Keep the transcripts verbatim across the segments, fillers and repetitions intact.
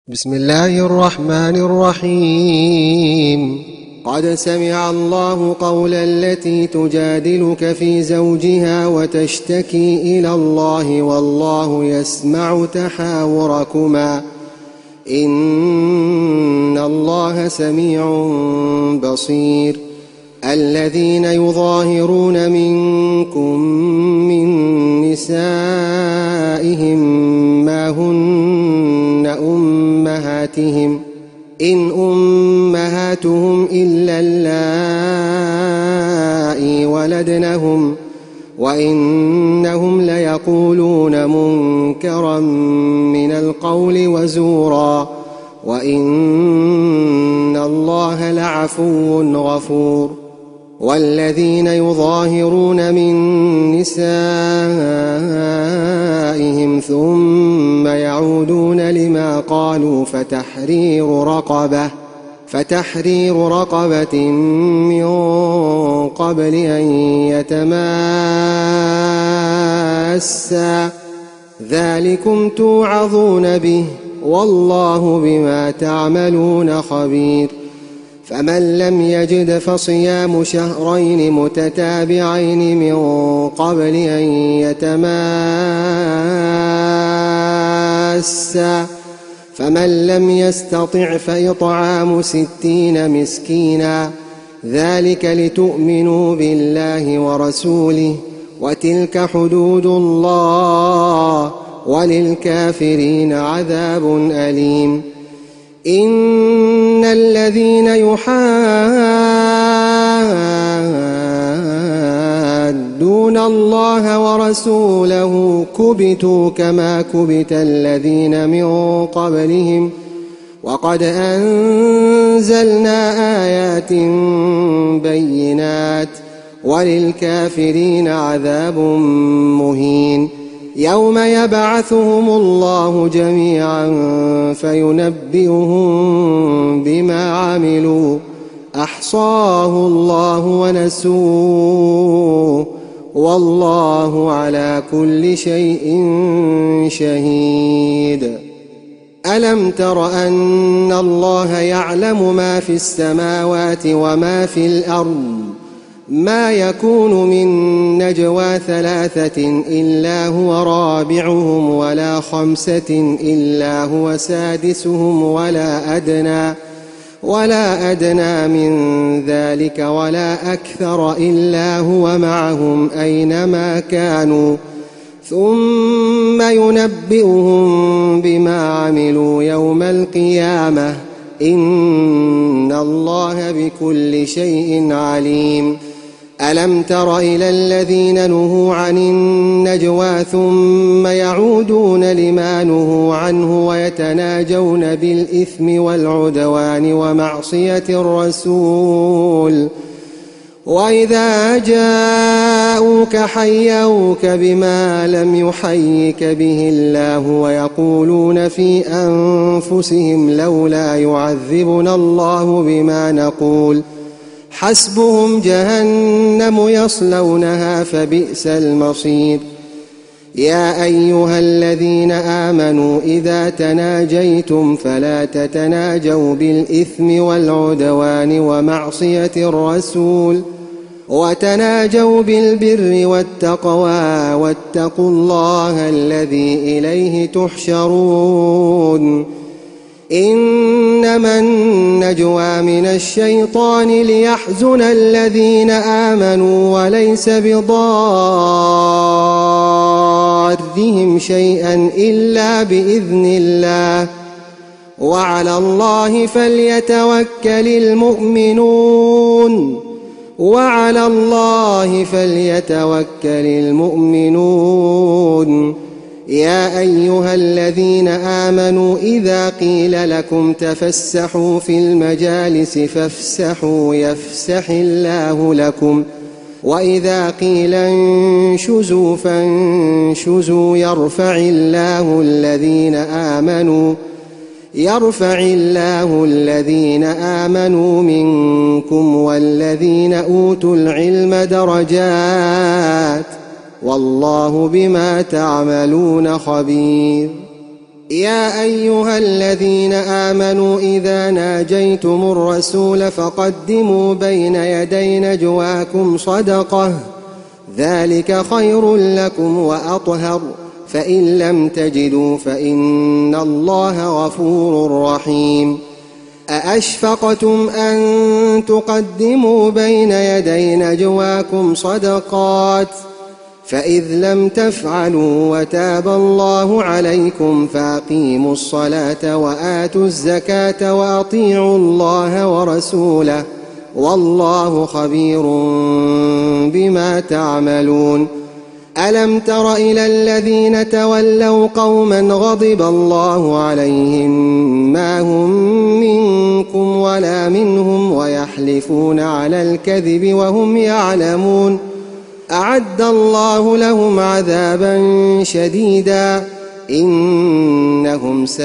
بسم الله الرحمن الرحيم. قد سمع الله قول التي تجادلك في زوجها وتشتكي إلى الله والله يسمع تحاوركما إن الله سميع بصير. الذين يظاهرون منكم من نسائهم ما هن أمهاتهم إن أمهاتهم إلا اللائي ولدنهم وإنهم ليقولون منكرا من القول وزورا وإن الله لعفو غفور. والذين يظاهرون من نسائهم ثم يعودون لما قالوا فتحرير رقبة فتحرير رقبة من قبل أن يتماسا ذلكم توعظون به والله بما تعملون خبير. فمن لم يجد فصيام شهرين متتابعين من قبل أن يتماسا فمن لم يستطع فإطعام ستين مسكينا ذلك لتؤمنوا بالله ورسوله وتلك حدود الله وللكافرين عذاب أليم. إن الذين يحادون الله ورسوله كبتوا كما كبت الذين من قبلهم وقد أنزلنا آيات بينات وللكافرين عذاب مهين. يوم يبعثهم الله جميعا فينبئهم بما عملوا أحصاه الله ونسوه والله على كل شيء شهيد. ألم تر أن الله يعلم ما في السماوات وما في الأرض ما يكون من نجوى ثلاثة إلا هو رابعهم ولا خمسة إلا هو سادسهم ولا أدنى ولا أدنى من ذلك ولا أكثر إلا هو معهم أينما كانوا ثم ينبئهم بما عملوا يوم القيامة إن الله بكل شيء عليم. ألم تر إلى الذين نهوا عن النجوى ثم يعودون لما نهوا عنه ويتناجون بالإثم والعدوان ومعصية الرسول وإذا جاءوك حيوك بما لم يحيك به الله ويقولون في أنفسهم لولا يعذبنا الله بما نقول حسبهم جهنم يصلونها فبئس المصير. يا أيها الذين آمنوا إذا تناجيتم فلا تتناجوا بالإثم والعدوان ومعصية الرسول وتناجوا بالبر والتقوى واتقوا الله الذي إليه تحشرون. إنما النجوى من الشيطان ليحزن الذين آمنوا وليس بضارهم شيئا إلا بإذن الله وعلى الله فليتوكل المؤمنون وعلى الله فليتوكل المؤمنون. يا أيها الذين آمنوا إذا قيل لكم تفسحوا في المجالس فافسحوا يفسح الله لكم وإذا قيل انشزوا فانشزوا يرفع الله الذين آمنوا يرفع الله الذين آمنوا منكم والذين أوتوا العلم درجات والله بما تعملون خبير. يا أيها الذين آمنوا إذا ناجيتم الرسول فقدموا بين يدي نجواكم صدقة ذلك خير لكم وأطهر فإن لم تجدوا فإن الله غفور رحيم أأشفقتم أن تقدموا بين يدي نجواكم صدقات فإذ لم تفعلوا وتاب الله عليكم فأقيموا الصلاة وآتوا الزكاة وأطيعوا الله ورسوله والله خبير بما تعملون ألم تر إلى الذين تولوا قوما غضب الله عليهم ما هم منكم ولا منهم ويحلفون على الكذب وهم يعلمون أعد الله لهم عذابا شديدا إنهم ساء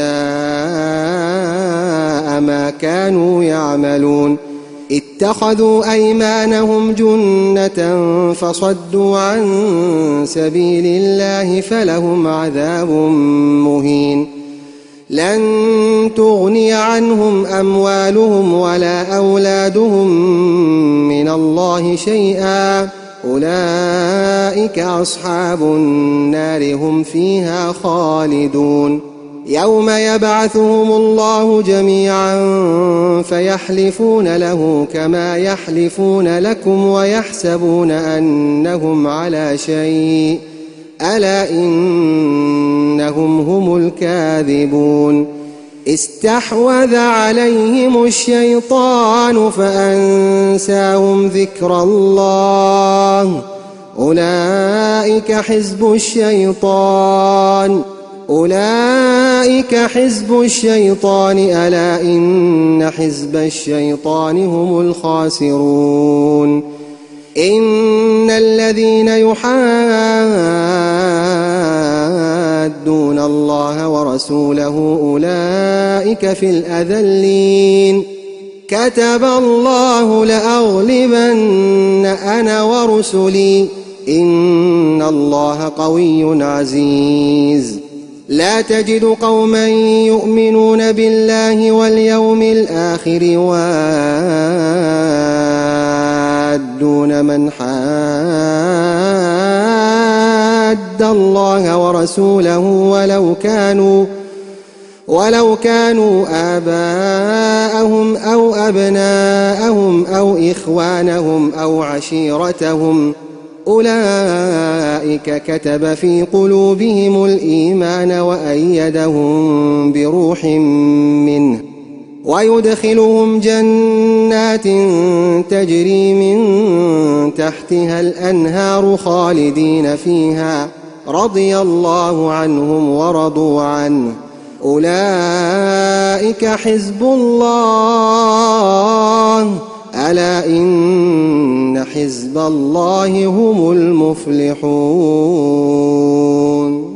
ما كانوا يعملون اتخذوا أيمانهم جنة فصدوا عن سبيل الله فلهم عذاب مهين لن تغني عنهم أموالهم ولا أولادهم من الله شيئا أولئك أصحاب النار هم فيها خالدون يوم يبعثهم الله جميعا فيحلفون له كما يحلفون لكم ويحسبون أنهم على شيء ألا إنهم هم الكاذبون استحوذ عليهم الشيطان فأنساهم ذكر الله أولئك حزب الشيطان أولئك حزب الشيطان ألا إن حزب الشيطان هم الخاسرون إن الذين يحادون الله ورسوله أولئك في الأذلين كتب الله لأغلبن أنا ورسلي إن الله قوي عزيز لا تجد قوما يؤمنون بالله واليوم الآخر يوادون من حاد الله ورسوله ولو كانوا ولو كانوا آباءهم أو أبناءهم أو إخوانهم أو عشيرتهم أولئك كتب في قلوبهم الإيمان وأيدهم بروح منه ويدخلهم جنات تجري من تحتها الأنهار خالدين فيها رضي الله عنهم ورضوا عنه أولئك حزب الله ألا إن حزب الله هم المفلحون.